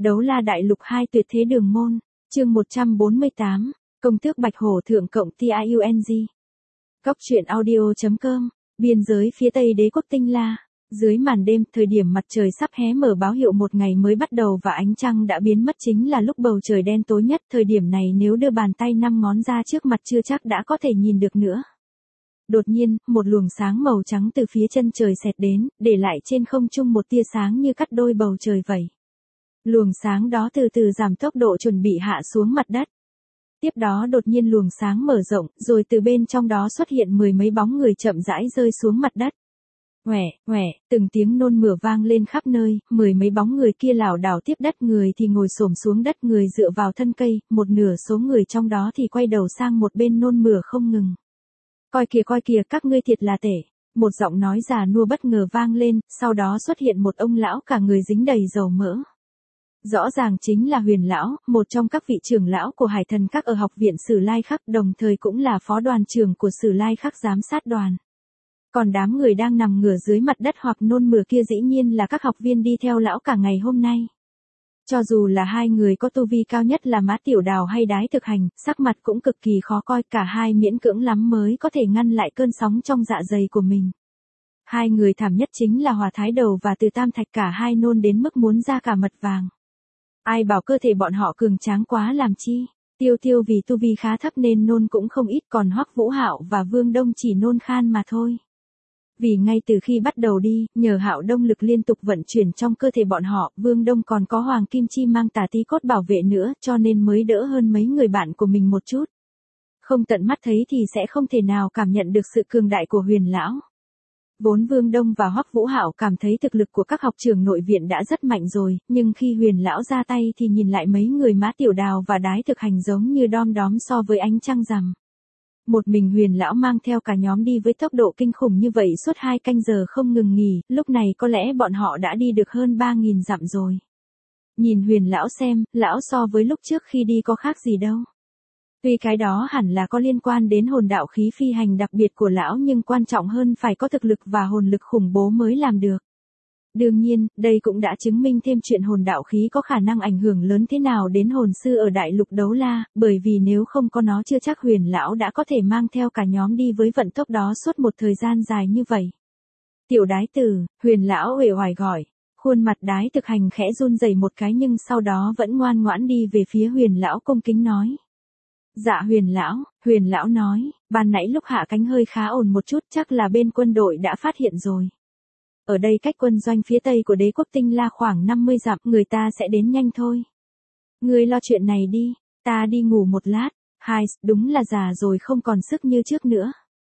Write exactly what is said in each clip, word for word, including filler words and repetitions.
Đấu la đại lục hai tuyệt thế đường môn, chương một trăm bốn mươi tám, công tước bạch hổ thượng cộng tiung. Góc truyện audio.com, biên giới phía tây đế quốc Tinh La. Dưới màn đêm, thời điểm mặt trời sắp hé mở báo hiệu một ngày mới bắt đầu và ánh trăng đã biến mất chính là lúc bầu trời đen tối nhất. Thời điểm này nếu đưa bàn tay năm ngón ra trước mặt chưa chắc đã có thể nhìn được nữa. Đột nhiên, một luồng sáng màu trắng từ phía chân trời xẹt đến, để lại trên không trung một tia sáng như cắt đôi bầu trời vậy. Luồng sáng đó từ từ giảm tốc độ chuẩn bị hạ xuống mặt đất. Tiếp đó đột nhiên luồng sáng mở rộng, rồi từ bên trong đó xuất hiện mười mấy bóng người chậm rãi rơi xuống mặt đất. Ngoẻ, ngoẻ, từng tiếng nôn mửa vang lên khắp nơi, mười mấy bóng người kia lảo đảo tiếp đất, người thì ngồi xổm xuống đất, người dựa vào thân cây, một nửa số người trong đó thì quay đầu sang một bên nôn mửa không ngừng. Coi kìa coi kìa, các ngươi thiệt là tệ. Một giọng nói già nua bất ngờ vang lên, sau đó xuất hiện một ông lão cả người dính đầy dầu mỡ. Rõ ràng chính là Huyền lão, một trong các vị trưởng lão của Hải Thần Các ở học viện Sử Lai Khắc, đồng thời cũng là phó đoàn trưởng của Sử Lai Khắc giám sát đoàn. Còn đám người đang nằm ngửa dưới mặt đất hoặc nôn mửa kia dĩ nhiên là các học viên đi theo lão cả ngày hôm nay. Cho dù là hai người có tu vi cao nhất là Mã Tiểu Đào hay Đái Thực Hành, sắc mặt cũng cực kỳ khó coi, cả hai miễn cưỡng lắm mới có thể ngăn lại cơn sóng trong dạ dày của mình. Hai người thảm nhất chính là Hòa Thái Đầu và Từ Tam Thạch, cả hai nôn đến mức muốn ra cả mật vàng. Ai bảo cơ thể bọn họ cường tráng quá làm chi. Tiêu Tiêu vì tu vi khá thấp nên nôn cũng không ít, còn Hoắc Vũ Hạo và Vương Đông chỉ nôn khan mà thôi. Vì ngay từ khi bắt đầu đi, nhờ Hạo Đông lực liên tục vận chuyển trong cơ thể bọn họ, Vương Đông còn có Hoàng Kim Chi mang tà tí cốt bảo vệ nữa, cho nên mới đỡ hơn mấy người bạn của mình một chút. Không tận mắt thấy thì sẽ không thể nào cảm nhận được sự cường đại của Huyền lão. Vốn Vương Đông và Hoắc Vũ Hạo cảm thấy thực lực của các học trưởng nội viện đã rất mạnh rồi, nhưng khi Huyền lão ra tay thì nhìn lại mấy người Mã Tiểu Đào và Đái Thực Hành giống như đom đóm so với ánh trăng rằm. Một mình Huyền lão mang theo cả nhóm đi với tốc độ kinh khủng như vậy suốt hai canh giờ không ngừng nghỉ, lúc này có lẽ bọn họ đã đi được hơn ba nghìn dặm rồi. Nhìn Huyền lão xem, lão so với lúc trước khi đi có khác gì đâu. Tuy cái đó hẳn là có liên quan đến hồn đạo khí phi hành đặc biệt của lão, nhưng quan trọng hơn phải có thực lực và hồn lực khủng bố mới làm được. Đương nhiên, đây cũng đã chứng minh thêm chuyện hồn đạo khí có khả năng ảnh hưởng lớn thế nào đến hồn sư ở đại lục Đấu La, bởi vì nếu không có nó chưa chắc Huyền lão đã có thể mang theo cả nhóm đi với vận tốc đó suốt một thời gian dài như vậy. Tiểu Đái Tử, Huyền lão uể oải gọi. Khuôn mặt Đái Thực Hành khẽ run rẩy một cái nhưng sau đó vẫn ngoan ngoãn đi về phía Huyền lão cung kính nói. Dạ Huyền lão, Huyền lão nói, ban nãy lúc hạ cánh hơi khá ổn một chút, chắc là bên quân đội đã phát hiện rồi. Ở đây cách quân doanh phía tây của đế quốc Tinh La khoảng năm mươi dặm, người ta sẽ đến nhanh thôi. Ngươi lo chuyện này đi, ta đi ngủ một lát. Hai, đúng là già rồi không còn sức như trước nữa.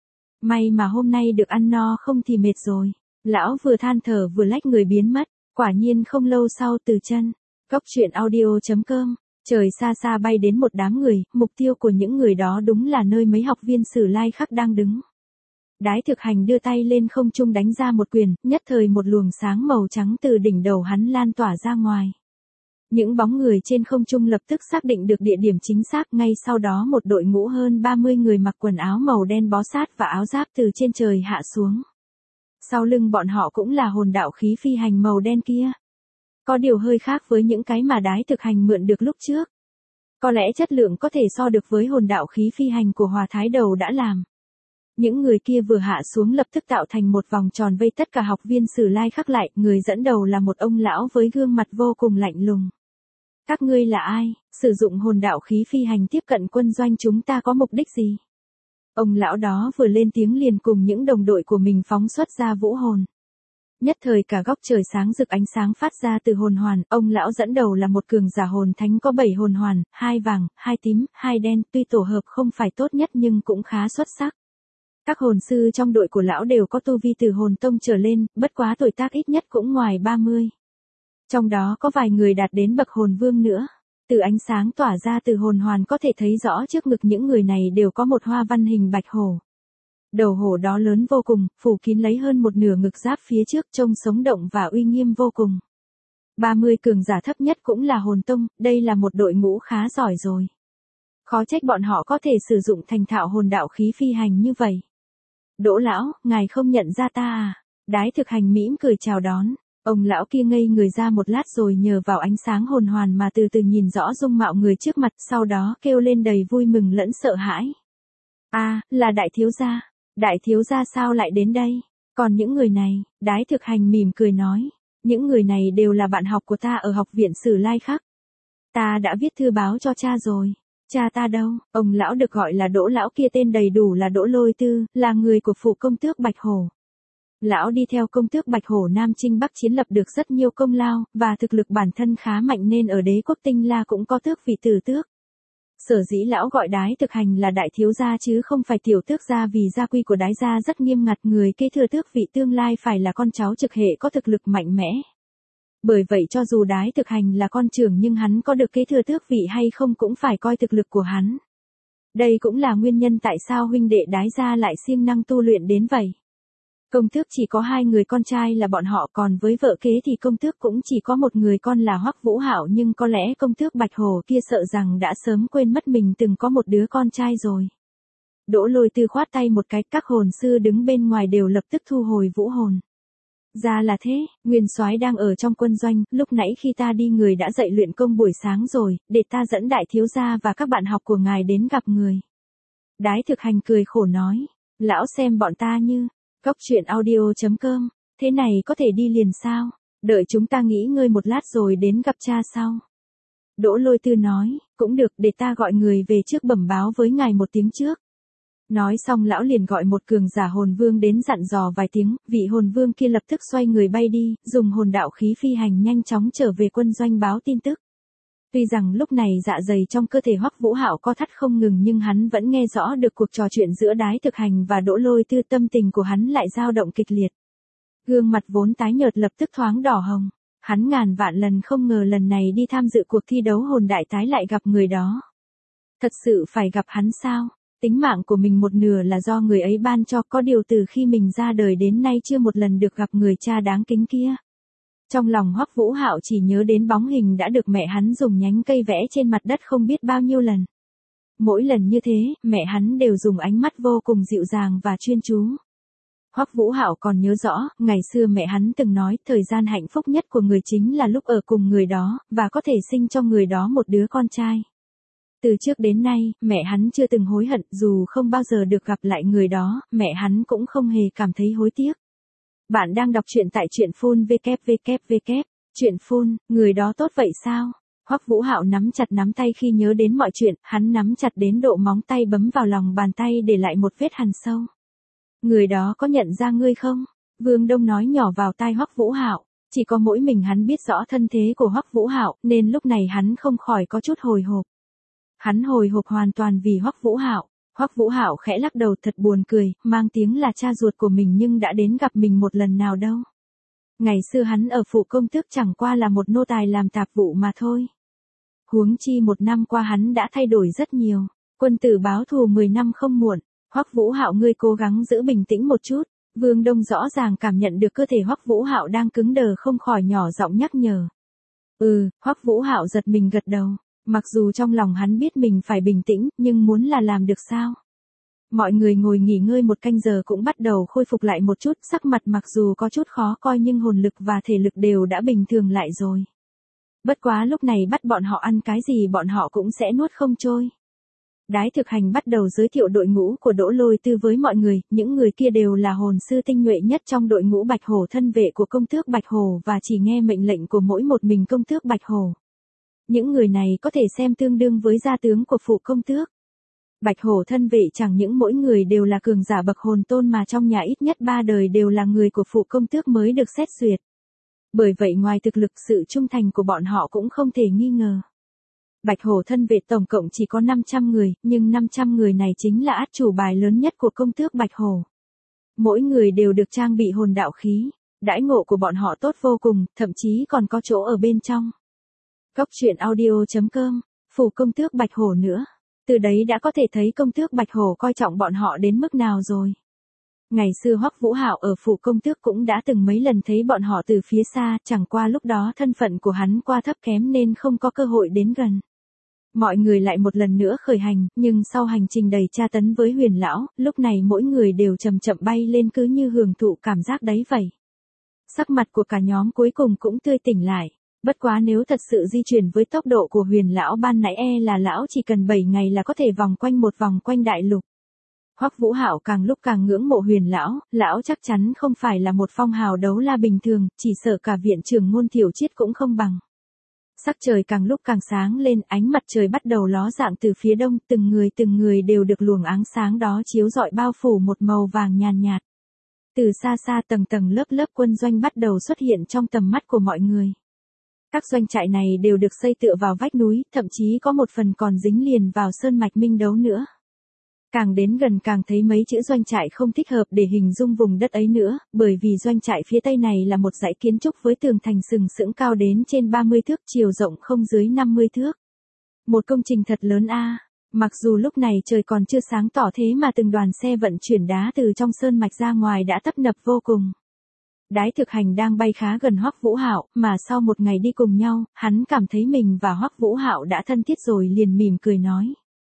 May mà hôm nay được ăn no không thì mệt rồi. Lão vừa than thở vừa lách người biến mất, quả nhiên không lâu sau từ chân. Góc truyện audio.com. Trời xa xa bay đến một đám người, mục tiêu của những người đó đúng là nơi mấy học viên Sử Lai Khắc đang đứng. Đái Thực Hành đưa tay lên không trung đánh ra một quyền, nhất thời một luồng sáng màu trắng từ đỉnh đầu hắn lan tỏa ra ngoài. Những bóng người trên không trung lập tức xác định được địa điểm chính xác, ngay sau đó một đội ngũ hơn ba mươi người mặc quần áo màu đen bó sát và áo giáp từ trên trời hạ xuống. Sau lưng bọn họ cũng là hồn đạo khí phi hành màu đen kia. Có điều hơi khác với những cái mà Đái Thực Hành mượn được lúc trước. Có lẽ chất lượng có thể so được với hồn đạo khí phi hành của Hòa Thái Đầu đã làm. Những người kia vừa hạ xuống lập tức tạo thành một vòng tròn vây tất cả học viên Sử Lai Khắc lại, người dẫn đầu là một ông lão với gương mặt vô cùng lạnh lùng. Các ngươi là ai, sử dụng hồn đạo khí phi hành tiếp cận quân doanh chúng ta có mục đích gì? Ông lão đó vừa lên tiếng liền cùng những đồng đội của mình phóng xuất ra vũ hồn. Nhất thời cả góc trời sáng rực ánh sáng phát ra từ hồn hoàn, ông lão dẫn đầu là một cường giả hồn thánh có bảy hồn hoàn, hai vàng, hai tím, hai đen, tuy tổ hợp không phải tốt nhất nhưng cũng khá xuất sắc. Các hồn sư trong đội của lão đều có tu vi từ hồn tông trở lên, bất quá tuổi tác ít nhất cũng ngoài ba mươi. Trong đó có vài người đạt đến bậc hồn vương nữa. Từ ánh sáng tỏa ra từ hồn hoàn có thể thấy rõ trước ngực những người này đều có một hoa văn hình bạch hổ. Đầu hổ đó lớn vô cùng, phủ kín lấy hơn một nửa ngực giáp phía trước, trông sống động và uy nghiêm vô cùng. ba mươi cường giả thấp nhất cũng là hồn tông, đây là một đội ngũ khá giỏi rồi. Khó trách bọn họ có thể sử dụng thành thạo hồn đạo khí phi hành như vậy. Đỗ lão, ngài không nhận ra ta à? Đái Thực Hành mỉm cười chào đón. Ông lão kia ngây người ra một lát rồi nhờ vào ánh sáng hồn hoàn mà từ từ nhìn rõ dung mạo người trước mặt, sau đó kêu lên đầy vui mừng lẫn sợ hãi. À, là đại thiếu gia. Đại thiếu gia sao lại đến đây? Còn những người này, Đái Thực Hành mỉm cười nói. Những người này đều là bạn học của ta ở học viện Sử Lai Khắc. Ta đã viết thư báo cho cha rồi. Cha ta đâu? Ông lão được gọi là Đỗ lão kia tên đầy đủ là Đỗ Lôi Tư, là người của phủ công tước Bạch Hổ. Lão đi theo công tước Bạch Hổ Nam Chinh Bắc chiến lập được rất nhiều công lao, và thực lực bản thân khá mạnh nên ở đế quốc Tinh La cũng có tước vị tử tước. Sở dĩ lão gọi Đái Thực Hành là đại thiếu gia chứ không phải tiểu tước gia, vì gia quy của Đái gia rất nghiêm ngặt, người kế thừa tước vị tương lai phải là con cháu trực hệ có thực lực mạnh mẽ. Bởi vậy cho dù Đái Thực Hành là con trưởng nhưng hắn có được kế thừa tước vị hay không cũng phải coi thực lực của hắn. Đây cũng là nguyên nhân tại sao huynh đệ Đái gia lại siêng năng tu luyện đến vậy. Công tước chỉ có hai người con trai là bọn họ, còn với vợ kế thì công tước cũng chỉ có một người con là Hoắc Vũ Hạo, nhưng có lẽ công tước Bạch Hổ kia sợ rằng đã sớm quên mất mình từng có một đứa con trai rồi. Đỗ Lôi Tư khoát tay một cái, các hồn sư đứng bên ngoài đều lập tức thu hồi vũ hồn. Ra là thế, Nguyên Soái đang ở trong quân doanh, lúc nãy khi ta đi người đã dạy luyện công buổi sáng rồi, để ta dẫn đại thiếu gia và các bạn học của ngài đến gặp người. Đái Thực Hành cười khổ nói, lão xem bọn ta như Cốc truyện audio chấm com, thế này có thể đi liền sao? Đợi chúng ta nghỉ ngơi một lát rồi đến gặp cha sau. Đỗ Lôi Tư nói, cũng được, để ta gọi người về trước bẩm báo với ngài một tiếng trước. Nói xong lão liền gọi một cường giả hồn vương đến dặn dò vài tiếng, vị hồn vương kia lập tức xoay người bay đi, dùng hồn đạo khí phi hành nhanh chóng trở về quân doanh báo tin tức. Tuy rằng lúc này dạ dày trong cơ thể Hoắc Vũ Hạo co thắt không ngừng nhưng hắn vẫn nghe rõ được cuộc trò chuyện giữa Đái Thực Hành và Đỗ Lôi Tư, tâm tình của hắn lại dao động kịch liệt. Gương mặt vốn tái nhợt lập tức thoáng đỏ hồng, hắn ngàn vạn lần không ngờ lần này đi tham dự cuộc thi đấu hồn đại tái lại gặp người đó. Thật sự phải gặp hắn sao? Tính mạng của mình một nửa là do người ấy ban cho, có điều từ khi mình ra đời đến nay chưa một lần được gặp người cha đáng kính kia. Trong lòng Hoắc Vũ Hạo chỉ nhớ đến bóng hình đã được mẹ hắn dùng nhánh cây vẽ trên mặt đất không biết bao nhiêu lần. Mỗi lần như thế, mẹ hắn đều dùng ánh mắt vô cùng dịu dàng và chuyên chú. Hoắc Vũ Hạo còn nhớ rõ, ngày xưa mẹ hắn từng nói, thời gian hạnh phúc nhất của người chính là lúc ở cùng người đó, và có thể sinh cho người đó một đứa con trai. Từ trước đến nay, mẹ hắn chưa từng hối hận, dù không bao giờ được gặp lại người đó, mẹ hắn cũng không hề cảm thấy hối tiếc. Bạn đang đọc truyện tại truyện phun vê kép vê kép vê kép, truyện phun, người đó tốt vậy sao? Hoắc Vũ Hạo nắm chặt nắm tay khi nhớ đến mọi chuyện, hắn nắm chặt đến độ móng tay bấm vào lòng bàn tay để lại một vết hằn sâu. Người đó có nhận ra ngươi không? Vương Đông nói nhỏ vào tai Hoắc Vũ Hạo, chỉ có mỗi mình hắn biết rõ thân thế của Hoắc Vũ Hạo, nên lúc này hắn không khỏi có chút hồi hộp. Hắn hồi hộp hoàn toàn vì Hoắc Vũ Hạo. Hoắc Vũ Hạo khẽ lắc đầu thật buồn cười, mang tiếng là cha ruột của mình nhưng đã đến gặp mình một lần nào đâu. Ngày xưa hắn ở phủ công tước chẳng qua là một nô tài làm tạp vụ mà thôi. Huống chi một năm qua hắn đã thay đổi rất nhiều, quân tử báo thù mười năm không muộn. Hoắc Vũ Hạo ngươi cố gắng giữ bình tĩnh một chút. Vương Đông rõ ràng cảm nhận được cơ thể Hoắc Vũ Hạo đang cứng đờ không khỏi nhỏ giọng nhắc nhở. Ừ, Hoắc Vũ Hạo giật mình gật đầu. Mặc dù trong lòng hắn biết mình phải bình tĩnh, nhưng muốn là làm được sao? Mọi người ngồi nghỉ ngơi một canh giờ cũng bắt đầu khôi phục lại một chút, sắc mặt mặc dù có chút khó coi nhưng hồn lực và thể lực đều đã bình thường lại rồi. Bất quá lúc này bắt bọn họ ăn cái gì bọn họ cũng sẽ nuốt không trôi. Đái Thực Hành bắt đầu giới thiệu đội ngũ của Đỗ Lôi Tư với mọi người, những người kia đều là hồn sư tinh nhuệ nhất trong đội ngũ Bạch Hổ thân vệ của công tước Bạch Hổ và chỉ nghe mệnh lệnh của mỗi một mình công tước Bạch Hổ. Những người này có thể xem tương đương với gia tướng của phủ công tước. Bạch Hổ thân vệ chẳng những mỗi người đều là cường giả bậc hồn tôn mà trong nhà ít nhất ba đời đều là người của phủ công tước mới được xét duyệt. Bởi vậy ngoài thực lực sự trung thành của bọn họ cũng không thể nghi ngờ. Bạch Hổ thân vệ tổng cộng chỉ có năm trăm người, nhưng năm trăm người này chính là át chủ bài lớn nhất của công tước Bạch Hổ. Mỗi người đều được trang bị hồn đạo khí, đãi ngộ của bọn họ tốt vô cùng, thậm chí còn có chỗ ở bên trong. Cốc truyện audio chấm com, phủ công tước Bạch Hổ nữa. Từ đấy đã có thể thấy công tước Bạch Hổ coi trọng bọn họ đến mức nào rồi. Ngày xưa Hoắc Vũ Hạo ở phủ công tước cũng đã từng mấy lần thấy bọn họ từ phía xa, chẳng qua lúc đó thân phận của hắn qua thấp kém nên không có cơ hội đến gần. Mọi người lại một lần nữa khởi hành, nhưng sau hành trình đầy tra tấn với Huyền lão, lúc này mỗi người đều chậm chậm bay lên cứ như hưởng thụ cảm giác đấy vậy. Sắc mặt của cả nhóm cuối cùng cũng tươi tỉnh lại. Bất quá nếu thật sự di chuyển với tốc độ của Huyền lão ban nãy e là lão chỉ cần bảy ngày là có thể vòng quanh một vòng quanh đại lục. Hoắc Vũ Hạo càng lúc càng ngưỡng mộ Huyền lão, lão chắc chắn không phải là một phong hào đấu la bình thường, chỉ sợ cả viện trưởng Môn Thiểu Triết cũng không bằng. Sắc trời càng lúc càng sáng lên, ánh mặt trời bắt đầu ló dạng từ phía đông, từng người từng người đều được luồng ánh sáng đó chiếu rọi bao phủ một màu vàng nhàn nhạt. Từ xa xa tầng tầng lớp lớp quân doanh bắt đầu xuất hiện trong tầm mắt của mọi người. Các doanh trại này đều được xây tựa vào vách núi, thậm chí có một phần còn dính liền vào sơn mạch Minh Đấu nữa. Càng đến gần càng thấy mấy chữ doanh trại không thích hợp để hình dung vùng đất ấy nữa, bởi vì doanh trại phía tây này là một dãy kiến trúc với tường thành sừng sững cao đến trên ba mươi thước, chiều rộng không dưới năm mươi thước. Một công trình thật lớn a. Mặc dù lúc này trời còn chưa sáng tỏ thế mà từng đoàn xe vận chuyển đá từ trong sơn mạch ra ngoài đã tấp nập vô cùng. Đái Thực Hành đang bay khá gần Hoắc Vũ Hạo, mà sau một ngày đi cùng nhau, hắn cảm thấy mình và Hoắc Vũ Hạo đã thân thiết rồi liền mỉm cười nói.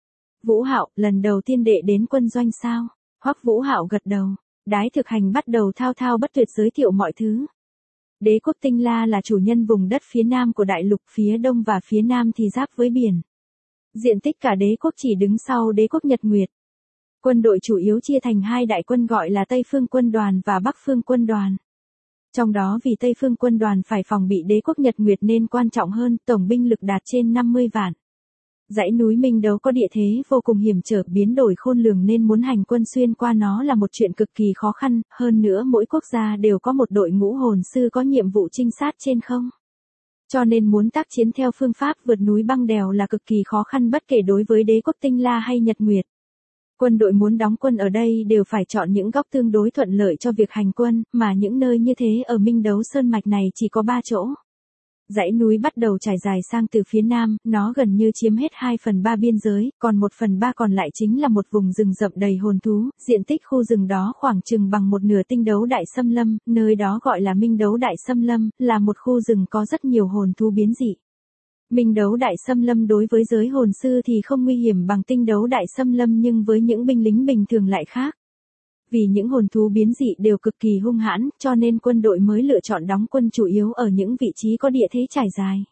Vũ Hạo, lần đầu tiên đệ đến quân doanh sao? Hoắc Vũ Hạo gật đầu. Đái Thực Hành bắt đầu thao thao bất tuyệt giới thiệu mọi thứ. Đế quốc Tinh La là chủ nhân vùng đất phía nam của đại lục, phía đông và phía nam thì giáp với biển. Diện tích cả đế quốc chỉ đứng sau đế quốc Nhật Nguyệt. Quân đội chủ yếu chia thành hai đại quân gọi là Tây Phương Quân đoàn và Bắc Phương Quân đoàn. Trong đó vì Tây Phương Quân đoàn phải phòng bị đế quốc Nhật Nguyệt nên quan trọng hơn, tổng binh lực đạt trên năm mươi vạn. Dãy núi Minh Đấu có địa thế vô cùng hiểm trở, biến đổi khôn lường nên muốn hành quân xuyên qua nó là một chuyện cực kỳ khó khăn, hơn nữa mỗi quốc gia đều có một đội ngũ hồn sư có nhiệm vụ trinh sát trên không. Cho nên muốn tác chiến theo phương pháp vượt núi băng đèo là cực kỳ khó khăn bất kể đối với đế quốc Tinh La hay Nhật Nguyệt. Quân đội muốn đóng quân ở đây đều phải chọn những góc tương đối thuận lợi cho việc hành quân, mà những nơi như thế ở Minh Đấu Sơn Mạch này chỉ có ba chỗ. Dãy núi bắt đầu trải dài sang từ phía nam, nó gần như chiếm hết hai phần ba biên giới, còn một phần ba còn lại chính là một vùng rừng rậm đầy hồn thú, diện tích khu rừng đó khoảng chừng bằng một nửa Tinh Đấu Đại Xâm Lâm, nơi đó gọi là Minh Đấu Đại Xâm Lâm, là một khu rừng có rất nhiều hồn thú biến dị. Minh Đấu Đại Xâm Lâm đối với giới hồn sư thì không nguy hiểm bằng Tinh Đấu Đại Xâm Lâm nhưng với những binh lính bình thường lại khác. Vì những hồn thú biến dị đều cực kỳ hung hãn, cho nên quân đội mới lựa chọn đóng quân chủ yếu ở những vị trí có địa thế trải dài.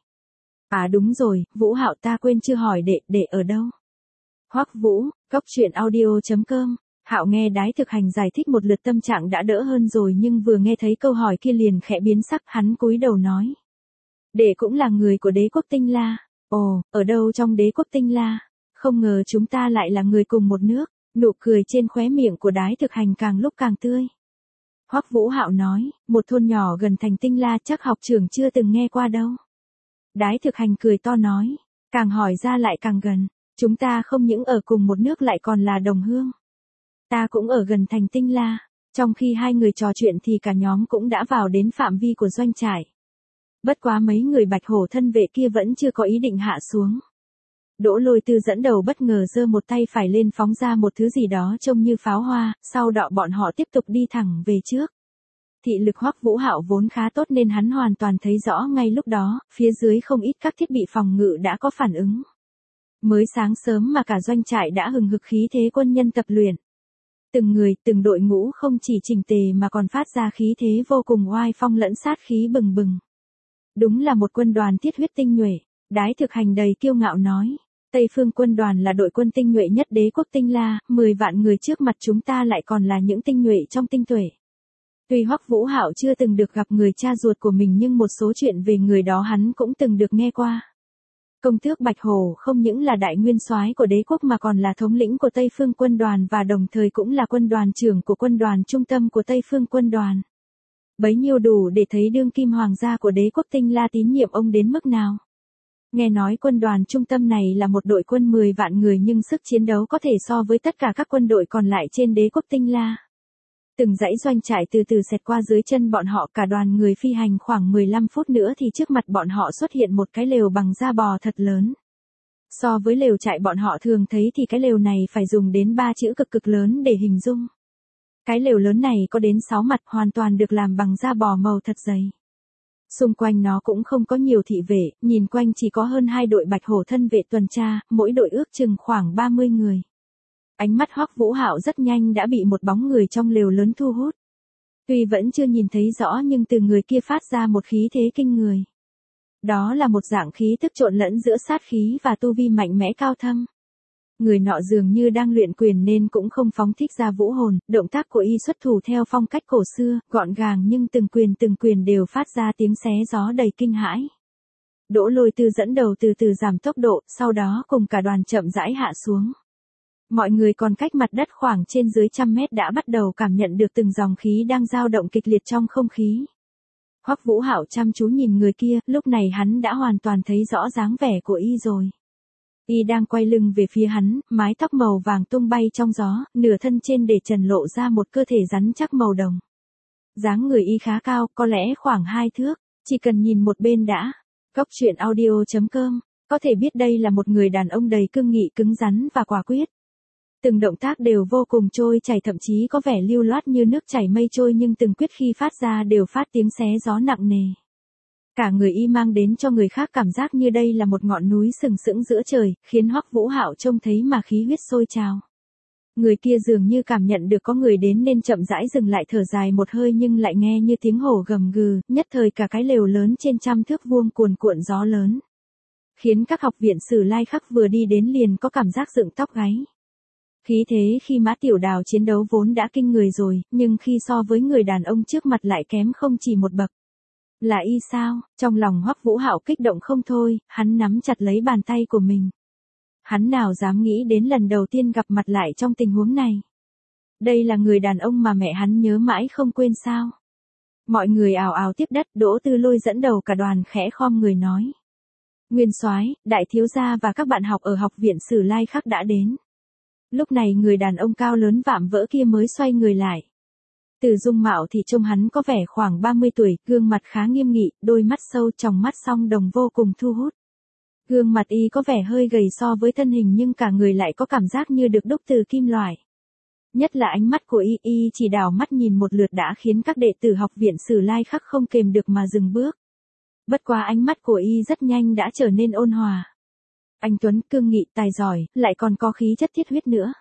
À đúng rồi, Vũ Hạo, ta quên chưa hỏi đệ, đệ ở đâu? Hoắc Vũ, Cốc Truyện Audio chấm com. Hạo nghe Đái Thực Hành giải thích một lượt tâm trạng đã đỡ hơn rồi nhưng vừa nghe thấy câu hỏi kia liền khẽ biến sắc, hắn cúi đầu nói. Đệ cũng là người của đế quốc Tinh La. Ồ, ở đâu trong đế quốc Tinh La? Không ngờ chúng ta lại là người cùng một nước. Nụ cười trên khóe miệng của Đái Thực Hành càng lúc càng tươi. Hoắc Vũ Hạo nói, một thôn nhỏ gần thành Tinh La chắc học trưởng chưa từng nghe qua đâu. Đái Thực Hành cười to nói, càng hỏi ra lại càng gần, chúng ta không những ở cùng một nước lại còn là đồng hương. Ta cũng ở gần thành Tinh La. Trong khi hai người trò chuyện thì cả nhóm cũng đã vào đến phạm vi của doanh trại. Bất quá mấy người Bạch Hổ thân vệ kia vẫn chưa có ý định hạ xuống. Đỗ Lôi Tư dẫn đầu bất ngờ giơ một tay phải lên phóng ra một thứ gì đó trông như pháo hoa, sau đó bọn họ tiếp tục đi thẳng về trước. Thị lực Hoắc Vũ Hạo vốn khá tốt nên hắn hoàn toàn thấy rõ ngay lúc đó, phía dưới không ít các thiết bị phòng ngự đã có phản ứng. Mới sáng sớm mà cả doanh trại đã hừng hực khí thế quân nhân tập luyện. Từng người, từng đội ngũ không chỉ chỉnh tề mà còn phát ra khí thế vô cùng oai phong lẫn sát khí bừng bừng. Đúng là một quân đoàn thiết huyết tinh nhuệ, Đái Thực Hành đầy kiêu ngạo nói. Tây Phương Quân đoàn là đội quân tinh nhuệ nhất đế quốc Tinh La, mười vạn người trước mặt chúng ta lại còn là những tinh nhuệ trong tinh tuệ. Tuy Hoắc Vũ Hạo chưa từng được gặp người cha ruột của mình nhưng một số chuyện về người đó hắn cũng từng được nghe qua. Công tước Bạch Hổ không những là đại nguyên soái của đế quốc mà còn là thống lĩnh của Tây Phương Quân đoàn và đồng thời cũng là quân đoàn trưởng của quân đoàn trung tâm của Tây Phương Quân đoàn. Bấy nhiêu đủ để thấy đương kim hoàng gia của đế quốc Tinh La tín nhiệm ông đến mức nào. Nghe nói quân đoàn trung tâm này là một đội quân mười vạn người nhưng sức chiến đấu có thể so với tất cả các quân đội còn lại trên đế quốc Tinh La. Từng dãy doanh trại từ từ xẹt qua dưới chân bọn họ, cả đoàn người phi hành khoảng mười lăm phút nữa thì trước mặt bọn họ xuất hiện một cái lều bằng da bò thật lớn. So với lều trại bọn họ thường thấy thì cái lều này phải dùng đến ba chữ cực cực lớn để hình dung. Cái lều lớn này có đến sáu mặt hoàn toàn được làm bằng da bò màu thật dày. Xung quanh nó cũng không có nhiều thị vệ, nhìn quanh chỉ có hơn hai đội Bạch Hổ thân vệ tuần tra, mỗi đội ước chừng khoảng ba mươi người. Ánh mắt Hoắc Vũ Hạo rất nhanh đã bị một bóng người trong lều lớn thu hút. Tuy vẫn chưa nhìn thấy rõ nhưng từ người kia phát ra một khí thế kinh người. Đó là một dạng khí tức trộn lẫn giữa sát khí và tu vi mạnh mẽ cao thâm. Người nọ dường như đang luyện quyền nên cũng không phóng thích ra vũ hồn, động tác của y xuất thủ theo phong cách cổ xưa, gọn gàng nhưng từng quyền từng quyền đều phát ra tiếng xé gió đầy kinh hãi. Đỗ Lôi Tư dẫn đầu từ từ giảm tốc độ, sau đó cùng cả đoàn chậm rãi hạ xuống. Mọi người còn cách mặt đất khoảng trên dưới trăm mét đã bắt đầu cảm nhận được từng dòng khí đang dao động kịch liệt trong không khí. Hoắc Vũ Hạo chăm chú nhìn người kia, lúc này hắn đã hoàn toàn thấy rõ dáng vẻ của y rồi. Y đang quay lưng về phía hắn, mái tóc màu vàng tung bay trong gió, nửa thân trên để trần lộ ra một cơ thể rắn chắc màu đồng. Dáng người y khá cao, có lẽ khoảng hai thước, chỉ cần nhìn một bên đã. Cốc truyện audio chấm com, có thể biết đây là một người đàn ông đầy cương nghị, cứng rắn và quả quyết. Từng động tác đều vô cùng trôi chảy, thậm chí có vẻ lưu loát như nước chảy mây trôi, nhưng từng quyết khi phát ra đều phát tiếng xé gió nặng nề. Cả người y mang đến cho người khác cảm giác như đây là một ngọn núi sừng sững giữa trời, khiến Hoắc Vũ Hạo trông thấy mà khí huyết sôi trào. Người kia dường như cảm nhận được có người đến nên chậm rãi dừng lại, thở dài một hơi, nhưng lại nghe như tiếng hổ gầm gừ, nhất thời cả cái lều lớn trên trăm thước vuông cuồn cuộn gió lớn. Khiến các học viện Sử Lai Khắc vừa đi đến liền có cảm giác dựng tóc gáy. Khí thế khi Mã Tiểu Đào chiến đấu vốn đã kinh người rồi, nhưng khi so với người đàn ông trước mặt lại kém không chỉ một bậc. Là y sao? Trong lòng Hoắc Vũ Hạo kích động không thôi, hắn nắm chặt lấy bàn tay của mình. Hắn nào dám nghĩ đến lần đầu tiên gặp mặt lại trong tình huống này. Đây là người đàn ông mà mẹ hắn nhớ mãi không quên sao. Mọi người ào ào tiếp đất, Đỗ Tư Lôi dẫn đầu cả đoàn khẽ khom người nói. Nguyên soái, đại thiếu gia và các bạn học ở học viện Sử Lai Khắc đã đến. Lúc này người đàn ông cao lớn vạm vỡ kia mới xoay người lại. Từ dung mạo thì trông hắn có vẻ khoảng ba mươi tuổi, gương mặt khá nghiêm nghị, đôi mắt sâu, tròng mắt song đồng vô cùng thu hút. Gương mặt y có vẻ hơi gầy so với thân hình, nhưng cả người lại có cảm giác như được đúc từ kim loại. Nhất là ánh mắt của y, y chỉ đảo mắt nhìn một lượt đã khiến các đệ tử học viện Sử Lai Khắc không kềm được mà dừng bước. Bất quá ánh mắt của y rất nhanh đã trở nên ôn hòa. Anh tuấn, cương nghị, tài giỏi, lại còn có khí chất thiết huyết nữa.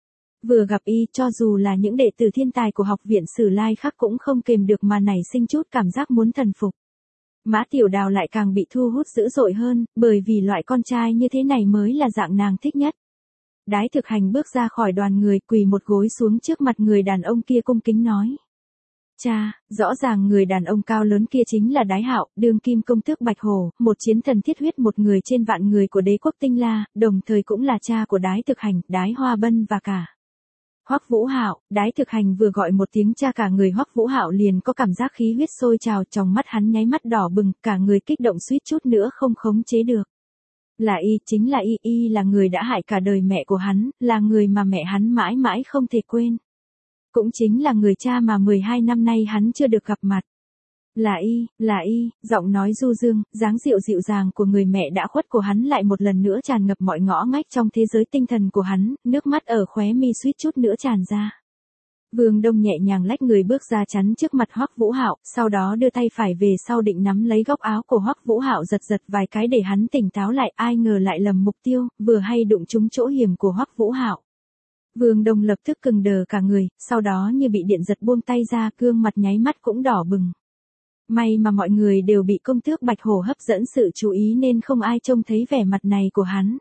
Vừa gặp y, cho dù là những đệ tử thiên tài của học viện Sử Lai Khắc cũng không kềm được mà nảy sinh chút cảm giác muốn thần phục. Mã Tiểu Đào lại càng bị thu hút dữ dội hơn, bởi vì loại con trai như thế này mới là dạng nàng thích nhất. Đái Thực Hành bước ra khỏi đoàn người, quỳ một gối xuống trước mặt người đàn ông kia cung kính nói. Cha, rõ ràng người đàn ông cao lớn kia chính là Đái Hạo, đương kim công tước Bạch Hổ, một chiến thần thiết huyết, một người trên vạn người của đế quốc Tinh La, đồng thời cũng là cha của Đái Thực Hành, Đái Hoa Bân và cả Hoắc Vũ Hạo. Đái Thực Hành vừa gọi một tiếng cha, cả người Hoắc Vũ Hạo liền có cảm giác khí huyết sôi trào, trong mắt hắn nháy mắt đỏ bừng, cả người kích động suýt chút nữa không khống chế được. Là y, chính là y, y là người đã hại cả đời mẹ của hắn, là người mà mẹ hắn mãi mãi không thể quên. Cũng chính là người cha mà mười hai năm nay hắn chưa được gặp mặt. Là y, là y, giọng nói du dương, dáng dịu dịu dàng của người mẹ đã khuất của hắn lại một lần nữa tràn ngập mọi ngõ ngách trong thế giới tinh thần của hắn, nước mắt ở khóe mi suýt chút nữa tràn ra. Vương Đông nhẹ nhàng lách người bước ra chắn trước mặt Hoắc Vũ Hạo, sau đó đưa tay phải về sau định nắm lấy góc áo của Hoắc Vũ Hạo giật giật vài cái để hắn tỉnh táo lại, ai ngờ lại lầm mục tiêu, vừa hay đụng trúng chỗ hiểm của Hoắc Vũ Hạo. Vương Đông lập tức cứng đờ cả người, sau đó như bị điện giật buông tay ra, gương mặt nháy mắt cũng đỏ bừng. May mà mọi người đều bị công tước Bạch Hổ hấp dẫn sự chú ý nên không ai trông thấy vẻ mặt này của hắn.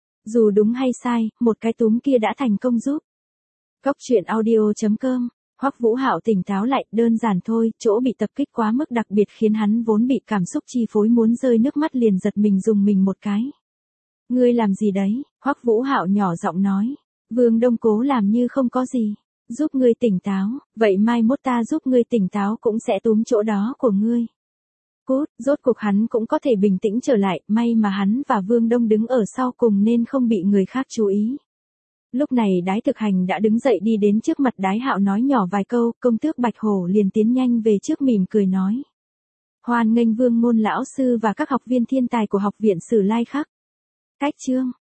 Dù đúng hay sai, một cái túm kia đã thành công giúp. Cốc truyện audio chấm com, Hoắc Vũ Hạo tỉnh táo lại, đơn giản thôi, chỗ bị tập kích quá mức đặc biệt khiến hắn vốn bị cảm xúc chi phối muốn rơi nước mắt liền giật mình dùng mình một cái. Ngươi làm gì đấy? Hoắc Vũ Hạo nhỏ giọng nói. Vương Đông cố làm như không có gì. Giúp ngươi tỉnh táo, vậy mai mốt ta giúp ngươi tỉnh táo cũng sẽ túm chỗ đó của ngươi. Cút, rốt cuộc hắn cũng có thể bình tĩnh trở lại, may mà hắn và Vương Đông đứng ở sau cùng nên không bị người khác chú ý. Lúc này Đái Thực Hành đã đứng dậy đi đến trước mặt Đái Hạo nói nhỏ vài câu, công tước Bạch Hổ liền tiến nhanh về trước mỉm cười nói. Hoan nghênh Vương Ngôn lão sư và các học viên thiên tài của học viện Sử Lai Khắc. Cách chương